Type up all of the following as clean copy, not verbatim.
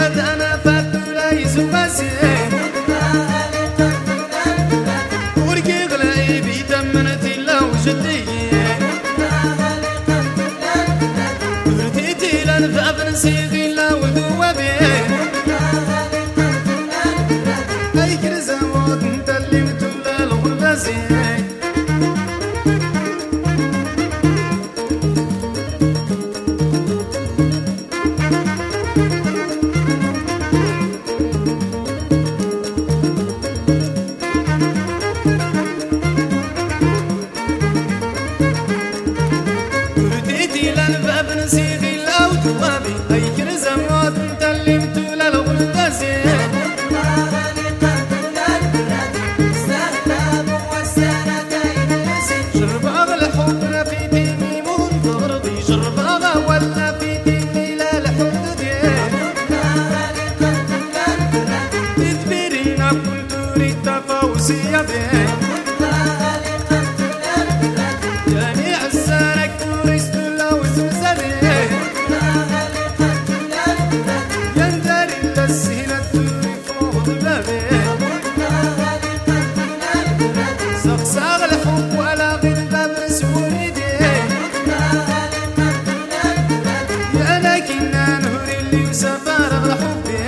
عاد أنا فاتولا يزواسي وركي غلاي بيتمنتي لو جدي ورتيتي لنفاف نسيغي لو ذوابي أي كرزة موت انت اللي متولا الغربازي نسيغي لو دوابي أي كرزة موت انت اللي متولا الغربازي شرباغ الحب في ديني منتظرضي شرباغ ولا في ديني لا لحددي تدبيرينا كنت تريد تفاوسي بي جميع السنة كوريست لو زمزمي يندري للسهنة توري فوق بابي سقساغ الحب ولا غير باب رسولي يا لكن نهري اللي وسفارغ حبي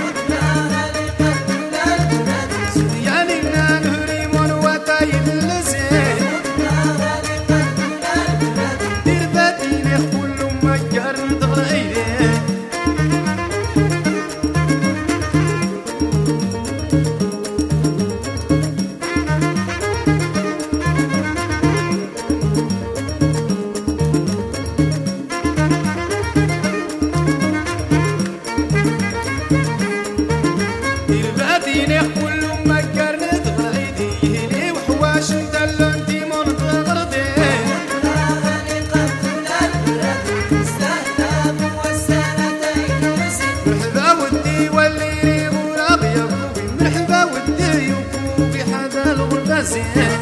يعني نهري من وطاي اللزي دير باتيني كل مكر تغيري ديني كل مكر نتغيدي لي وحواش ندلو انتي من تغردي مرحبا ودي واللي يريبو راقي يا قلوبي مرحبا ودي يوكو في حدا الغربازي